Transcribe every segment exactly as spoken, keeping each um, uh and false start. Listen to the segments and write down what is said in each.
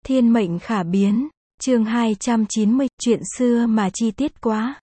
Thiên mệnh khả biến, chương hai trăm chín mươi, chuyện xưa mà chi tiết quá.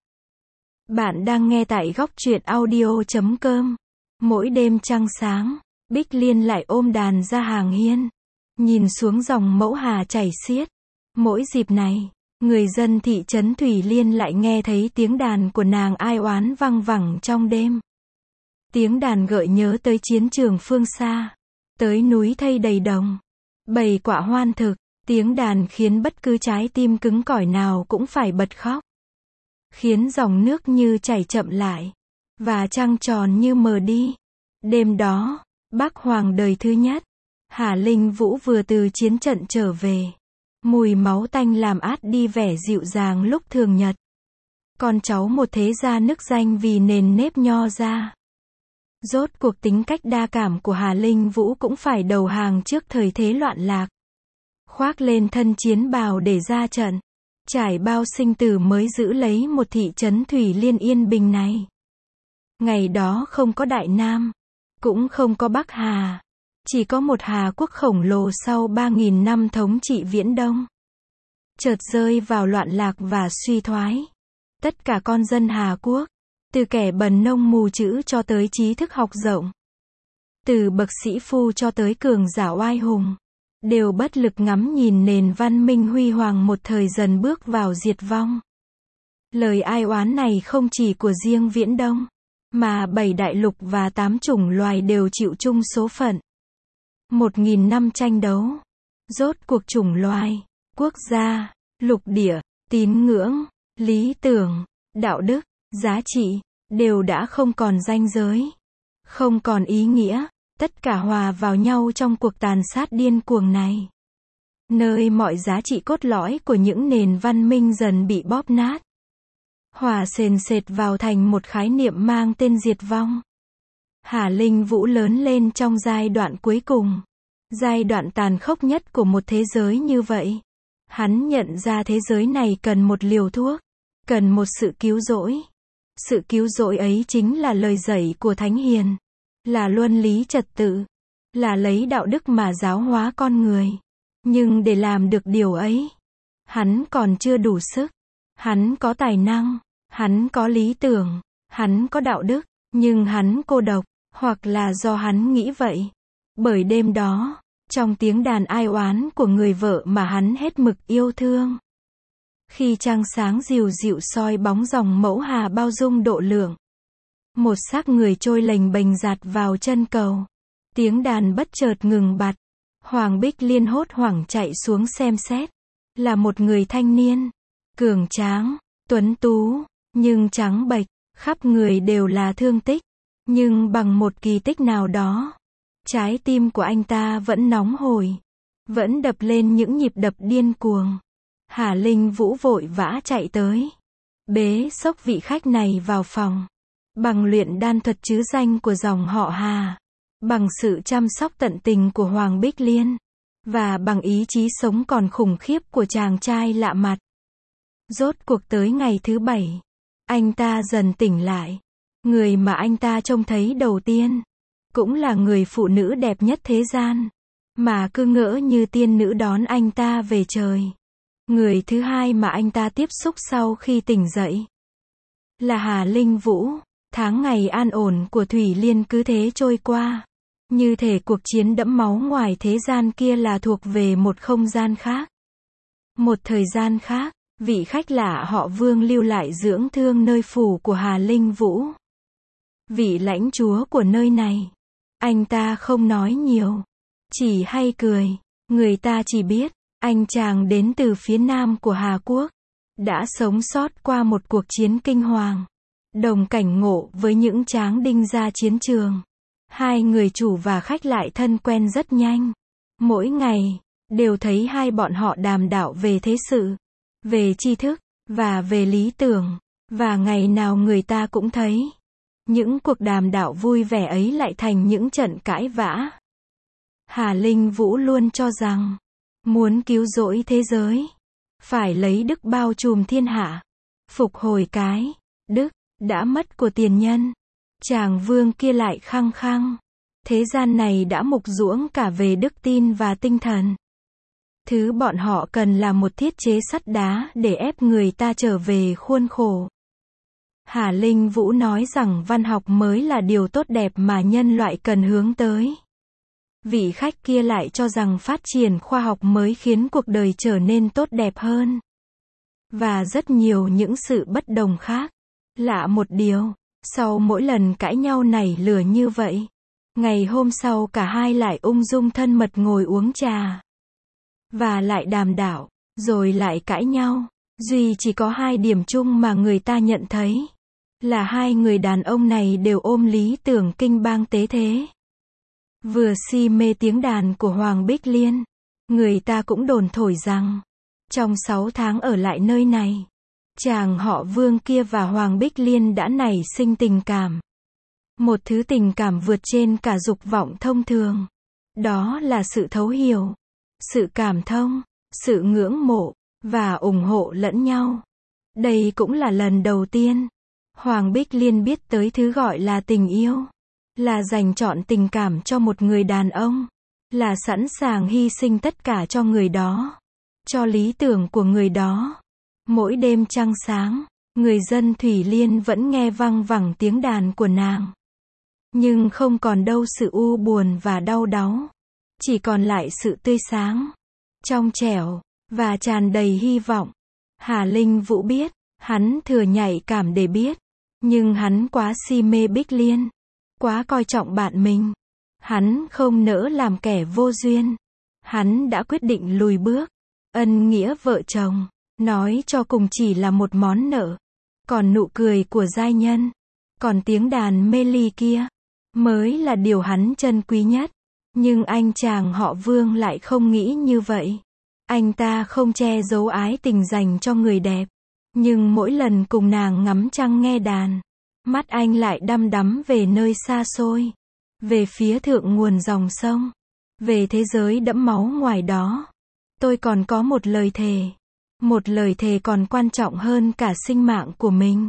Bạn đang nghe tại góc truyện audio chấm com. Mỗi đêm trăng sáng, Bích Liên lại ôm đàn ra hàng hiên, nhìn xuống dòng Mẫu Hà chảy xiết. Mỗi dịp này, người dân thị trấn Thủy Liên lại nghe thấy tiếng đàn của nàng ai oán văng vẳng trong đêm. Tiếng đàn gợi nhớ tới chiến trường phương xa, tới núi thây đầy đồng, bầy quạ hoan thực. Tiếng đàn khiến bất cứ trái tim cứng cỏi nào cũng phải bật khóc. Khiến dòng nước như chảy chậm lại, và trăng tròn như mờ đi. Đêm đó, Bắc Hoàng đời thứ nhất, Hà Linh Vũ vừa từ chiến trận trở về. Mùi máu tanh làm át đi vẻ dịu dàng lúc thường nhật. Con cháu một thế gia nức danh vì nền nếp nho ra. Rốt cuộc tính cách đa cảm của Hà Linh Vũ cũng phải đầu hàng trước thời thế loạn lạc. Khoác lên thân chiến bào để ra trận, trải bao sinh tử mới giữ lấy một thị trấn Thủy Liên yên bình này. Ngày đó không có Đại Nam, cũng không có Bắc Hà, chỉ có một Hà quốc khổng lồ sau ba nghìn năm thống trị Viễn Đông. Chợt rơi vào loạn lạc và suy thoái. Tất cả con dân Hà quốc, từ kẻ bần nông mù chữ cho tới trí thức học rộng, từ bậc sĩ phu cho tới cường giả oai hùng, đều bất lực ngắm nhìn nền văn minh huy hoàng một thời dần bước vào diệt vong. Lời ai oán này không chỉ của riêng Viễn Đông, mà bảy đại lục và tám chủng loài đều chịu chung số phận. Một nghìn năm tranh đấu, rốt cuộc chủng loài, quốc gia, lục địa, tín ngưỡng, lý tưởng, đạo đức, giá trị, đều đã không còn ranh giới, không còn ý nghĩa. Tất cả hòa vào nhau trong cuộc tàn sát điên cuồng này. Nơi mọi giá trị cốt lõi của những nền văn minh dần bị bóp nát. Hòa sền sệt vào thành một khái niệm mang tên diệt vong. Hà Linh Vũ lớn lên trong giai đoạn cuối cùng. Giai đoạn tàn khốc nhất của một thế giới như vậy. Hắn nhận ra thế giới này cần một liều thuốc. Cần một sự cứu rỗi. Sự cứu rỗi ấy chính là lời dạy của Thánh Hiền. Là luân lý trật tự, là lấy đạo đức mà giáo hóa con người. Nhưng để làm được điều ấy, hắn còn chưa đủ sức. Hắn có tài năng, hắn có lý tưởng, hắn có đạo đức, nhưng hắn cô độc, hoặc là do hắn nghĩ vậy. Bởi đêm đó, trong tiếng đàn ai oán của người vợ mà hắn hết mực yêu thương, khi trăng sáng dịu dịu soi bóng dòng Mẫu Hà bao dung độ lượng, một xác người trôi lềnh bềnh dạt vào chân cầu. Tiếng đàn bất chợt ngừng bặt. Hoàng Bích Liên hốt hoảng chạy xuống xem xét. Là một người thanh niên, cường tráng, tuấn tú, nhưng trắng bệch, khắp người đều là thương tích. Nhưng bằng một kỳ tích nào đó, trái tim của anh ta vẫn nóng hổi, vẫn đập lên những nhịp đập điên cuồng. Hà Linh Vũ vội vã chạy tới, bế xốc vị khách này vào phòng. Bằng luyện đan thuật trứ danh của dòng họ Hà, bằng sự chăm sóc tận tình của Hoàng Bích Liên, và bằng ý chí sống còn khủng khiếp của chàng trai lạ mặt. Rốt cuộc tới ngày thứ bảy, anh ta dần tỉnh lại. Người mà anh ta trông thấy đầu tiên, cũng là người phụ nữ đẹp nhất thế gian, mà cứ ngỡ như tiên nữ đón anh ta về trời. Người thứ hai mà anh ta tiếp xúc sau khi tỉnh dậy, là Hà Linh Vũ. Tháng ngày an ổn của Thủy Liên cứ thế trôi qua. Như thể cuộc chiến đẫm máu ngoài thế gian kia là thuộc về một không gian khác. Một thời gian khác, vị khách lạ họ Vương lưu lại dưỡng thương nơi phủ của Hà Linh Vũ. Vị lãnh chúa của nơi này. Anh ta không nói nhiều, chỉ hay cười. Người ta chỉ biết, anh chàng đến từ phía nam của Hà Quốc, đã sống sót qua một cuộc chiến kinh hoàng. Đồng cảnh ngộ với những tráng đinh ra chiến trường. Hai người chủ và khách lại thân quen rất nhanh. Mỗi ngày, đều thấy hai bọn họ đàm đạo về thế sự, về tri thức, và về lý tưởng. Và ngày nào người ta cũng thấy, những cuộc đàm đạo vui vẻ ấy lại thành những trận cãi vã. Hà Linh Vũ luôn cho rằng, muốn cứu rỗi thế giới, phải lấy đức bao trùm thiên hạ, phục hồi cái đức đã mất của tiền nhân. Chàng Vương kia lại khăng khăng, thế gian này đã mục ruỗng cả về đức tin và tinh thần. Thứ bọn họ cần là một thiết chế sắt đá để ép người ta trở về khuôn khổ. Hà Linh Vũ nói rằng văn học mới là điều tốt đẹp mà nhân loại cần hướng tới. Vị khách kia lại cho rằng phát triển khoa học mới khiến cuộc đời trở nên tốt đẹp hơn. Và rất nhiều những sự bất đồng khác. Lạ một điều, sau mỗi lần cãi nhau nảy lửa như vậy, ngày hôm sau cả hai lại ung dung thân mật ngồi uống trà. Và lại đàm đạo, rồi lại cãi nhau. Duy chỉ có hai điểm chung mà người ta nhận thấy. Là hai người đàn ông này đều ôm lý tưởng kinh bang tế thế. Vừa si mê tiếng đàn của Hoàng Bích Liên. Người ta cũng đồn thổi rằng, trong sáu tháng ở lại nơi này, chàng họ Vương kia và Hoàng Bích Liên đã nảy sinh tình cảm. Một thứ tình cảm vượt trên cả dục vọng thông thường. Đó là sự thấu hiểu, sự cảm thông, sự ngưỡng mộ, và ủng hộ lẫn nhau. Đây cũng là lần đầu tiên Hoàng Bích Liên biết tới thứ gọi là tình yêu. Là dành trọn tình cảm cho một người đàn ông. Là sẵn sàng hy sinh tất cả cho người đó. Cho lý tưởng của người đó. Mỗi đêm trăng sáng, người dân Thủy Liên vẫn nghe văng vẳng tiếng đàn của nàng. Nhưng không còn đâu sự u buồn và đau đáu. Chỉ còn lại sự tươi sáng, trong trẻo, và tràn đầy hy vọng. Hà Linh Vũ biết, hắn thừa nhạy cảm để biết. Nhưng hắn quá si mê Bích Liên. Quá coi trọng bạn mình. Hắn không nỡ làm kẻ vô duyên. Hắn đã quyết định lùi bước. Ân nghĩa vợ chồng, nói cho cùng chỉ là một món nợ. Còn nụ cười của giai nhân, còn tiếng đàn mê ly kia, mới là điều hắn trân quý nhất. Nhưng anh chàng họ Vương lại không nghĩ như vậy. Anh ta không che giấu ái tình dành cho người đẹp. Nhưng mỗi lần cùng nàng ngắm trăng nghe đàn, mắt anh lại đăm đắm về nơi xa xôi. Về phía thượng nguồn dòng sông. Về thế giới đẫm máu ngoài đó. Tôi còn có một lời thề. Một lời thề còn quan trọng hơn cả sinh mạng của mình.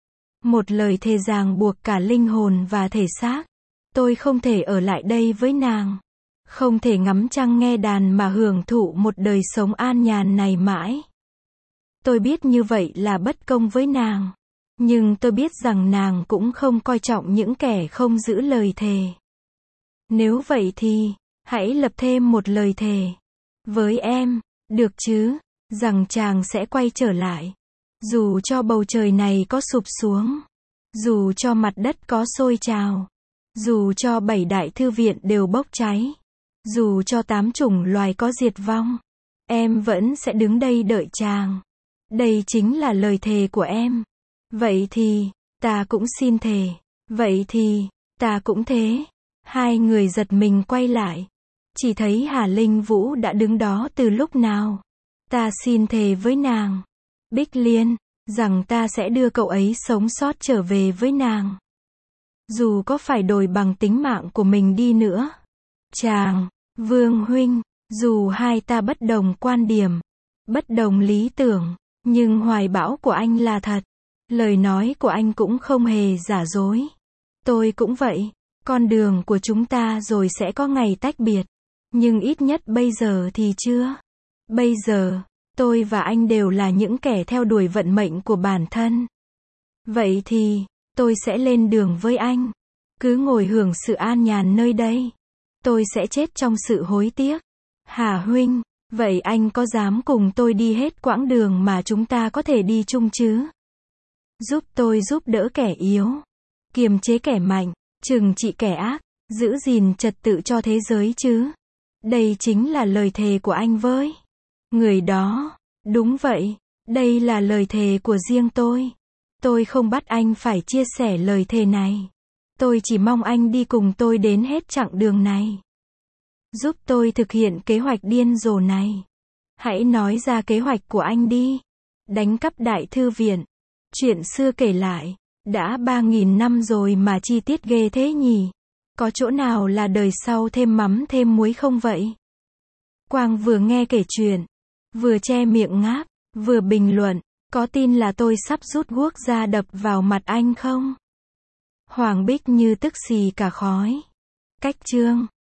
Một lời thề ràng buộc cả linh hồn và thể xác. Tôi không thể ở lại đây với nàng. Không thể ngắm trăng nghe đàn mà hưởng thụ một đời sống an nhàn này mãi. Tôi biết như vậy là bất công với nàng. Nhưng tôi biết rằng nàng cũng không coi trọng những kẻ không giữ lời thề. Nếu vậy thì, hãy lập thêm một lời thề. Với em, được chứ, rằng chàng sẽ quay trở lại. Dù cho bầu trời này có sụp xuống. Dù cho mặt đất có sôi trào. Dù cho bảy đại thư viện đều bốc cháy. Dù cho tám chủng loài có diệt vong. Em vẫn sẽ đứng đây đợi chàng. Đây chính là lời thề của em. Vậy thì, ta cũng xin thề. Vậy thì, ta cũng thế. Hai người giật mình quay lại. Chỉ thấy Hà Linh Vũ đã đứng đó từ lúc nào. Ta xin thề với nàng, Bích Liên, rằng ta sẽ đưa cậu ấy sống sót trở về với nàng. Dù có phải đổi bằng tính mạng của mình đi nữa. Chàng, Vương huynh, dù hai ta bất đồng quan điểm, bất đồng lý tưởng, nhưng hoài bão của anh là thật. Lời nói của anh cũng không hề giả dối. Tôi cũng vậy. Con đường của chúng ta rồi sẽ có ngày tách biệt. Nhưng ít nhất bây giờ thì chưa. Bây giờ, tôi và anh đều là những kẻ theo đuổi vận mệnh của bản thân. Vậy thì, tôi sẽ lên đường với anh. Cứ ngồi hưởng sự an nhàn nơi đây. Tôi sẽ chết trong sự hối tiếc. Hà huynh, vậy anh có dám cùng tôi đi hết quãng đường mà chúng ta có thể đi chung chứ? Giúp tôi giúp đỡ kẻ yếu. Kiềm chế kẻ mạnh. Trừng trị kẻ ác. Giữ gìn trật tự cho thế giới chứ? Đây chính là lời thề của anh với người đó. Đúng vậy. Đây là lời thề của riêng tôi. Tôi không bắt anh phải chia sẻ lời thề này. Tôi chỉ mong anh đi cùng tôi đến hết chặng đường này. Giúp tôi thực hiện kế hoạch điên rồ này. Hãy nói ra kế hoạch của anh đi. Đánh cắp đại thư viện. Chuyện xưa kể lại. Đã ba nghìn năm rồi mà chi tiết ghê thế nhỉ? Có chỗ nào là đời sau thêm mắm thêm muối không vậy? Quang vừa nghe kể chuyện, vừa che miệng ngáp, vừa bình luận, có tin là tôi sắp rút guốc ra đập vào mặt anh không? Hoàng Bích như tức xì cả khói. Cách chương